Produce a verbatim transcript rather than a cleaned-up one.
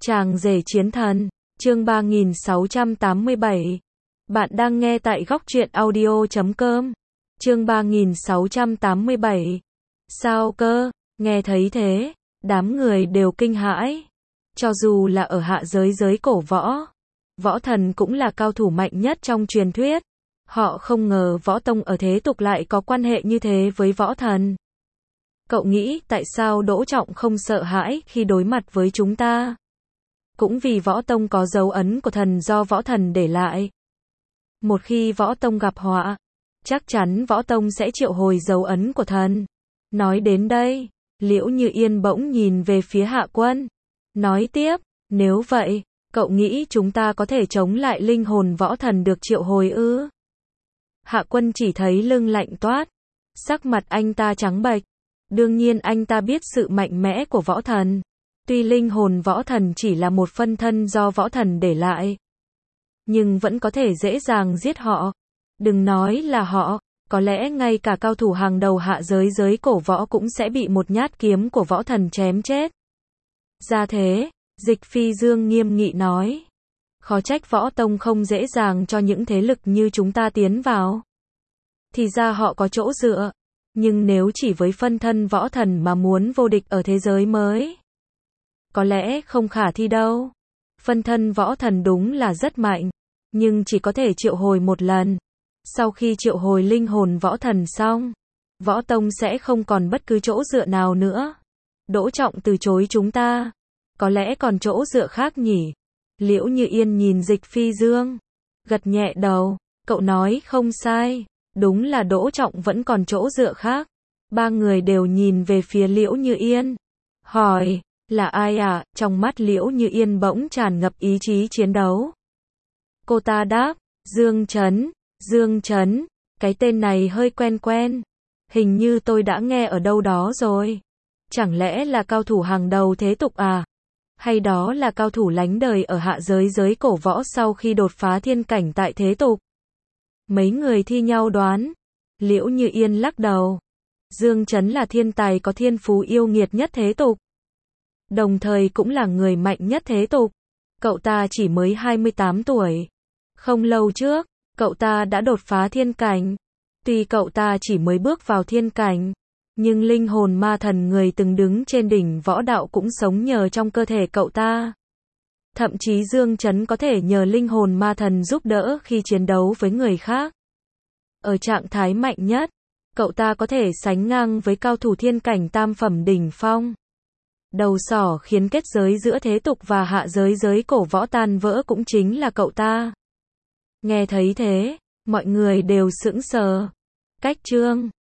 Chàng rể chiến thần, chương ba nghìn sáu trăm tám mươi bảy. Bạn đang nghe tại góc truyện audio chấm com. Chương ba nghìn sáu trăm tám mươi bảy. Sao cơ? Nghe thấy thế, đám người đều kinh hãi. Cho dù là ở hạ giới giới cổ võ, võ thần cũng là cao thủ mạnh nhất trong truyền thuyết. Họ không ngờ võ tông ở thế tục lại có quan hệ như thế với võ thần. Cậu nghĩ tại sao Đỗ Trọng không sợ hãi khi đối mặt với chúng ta? Cũng vì võ tông có dấu ấn của thần do võ thần để lại. Một khi võ tông gặp họa, chắc chắn võ tông sẽ triệu hồi dấu ấn của thần. Nói đến đây, Liễu Như Yên bỗng nhìn về phía Hạ Quân. Nói tiếp, nếu vậy, cậu nghĩ chúng ta có thể chống lại linh hồn võ thần được triệu hồi ư? Hạ Quân chỉ thấy lưng lạnh toát, sắc mặt anh ta trắng bệch. Đương nhiên anh ta biết sự mạnh mẽ của võ thần. Tuy linh hồn võ thần chỉ là một phân thân do võ thần để lại, nhưng vẫn có thể dễ dàng giết họ. Đừng nói là họ, có lẽ ngay cả cao thủ hàng đầu hạ giới giới cổ võ cũng sẽ bị một nhát kiếm của võ thần chém chết. Ra thế, Dịch Phi Dương nghiêm nghị nói. Khó trách võ tông không dễ dàng cho những thế lực như chúng ta tiến vào. Thì ra họ có chỗ dựa. Nhưng nếu chỉ với phân thân võ thần mà muốn vô địch ở thế giới mới, có lẽ không khả thi đâu. Phân thân võ thần đúng là rất mạnh, nhưng chỉ có thể triệu hồi một lần. Sau khi triệu hồi linh hồn võ thần xong, võ tông sẽ không còn bất cứ chỗ dựa nào nữa. Đỗ Trọng từ chối chúng ta, có lẽ còn chỗ dựa khác nhỉ? Liễu Như Yên nhìn Dịch Phi Dương, gật nhẹ đầu, cậu nói không sai, đúng là Đỗ Trọng vẫn còn chỗ dựa khác. Ba người đều nhìn về phía Liễu Như Yên, hỏi, là ai à? Trong mắt Liễu Như Yên bỗng tràn ngập ý chí chiến đấu. Cô ta đáp, Dương Chấn. Dương Chấn, cái tên này hơi quen quen, hình như tôi đã nghe ở đâu đó rồi. Chẳng lẽ là cao thủ hàng đầu thế tục à? Hay đó là cao thủ lánh đời ở hạ giới giới cổ võ sau khi đột phá thiên cảnh tại thế tục? Mấy người thi nhau đoán. Liễu Như Yên lắc đầu. Dương Chấn là thiên tài có thiên phú yêu nghiệt nhất thế tục, đồng thời cũng là người mạnh nhất thế tục. Cậu ta chỉ mới hai mươi tám tuổi. Không lâu trước, cậu ta đã đột phá thiên cảnh. Tuy cậu ta chỉ mới bước vào thiên cảnh, nhưng linh hồn ma thần người từng đứng trên đỉnh võ đạo cũng sống nhờ trong cơ thể cậu ta. Thậm chí Dương Chấn có thể nhờ linh hồn ma thần giúp đỡ khi chiến đấu với người khác. Ở trạng thái mạnh nhất, cậu ta có thể sánh ngang với cao thủ thiên cảnh tam phẩm đỉnh phong. Đầu sỏ khiến kết giới giữa thế tục và hạ giới giới cổ võ tan vỡ cũng chính là cậu ta. Nghe thấy thế, mọi người đều sững sờ. Cách chương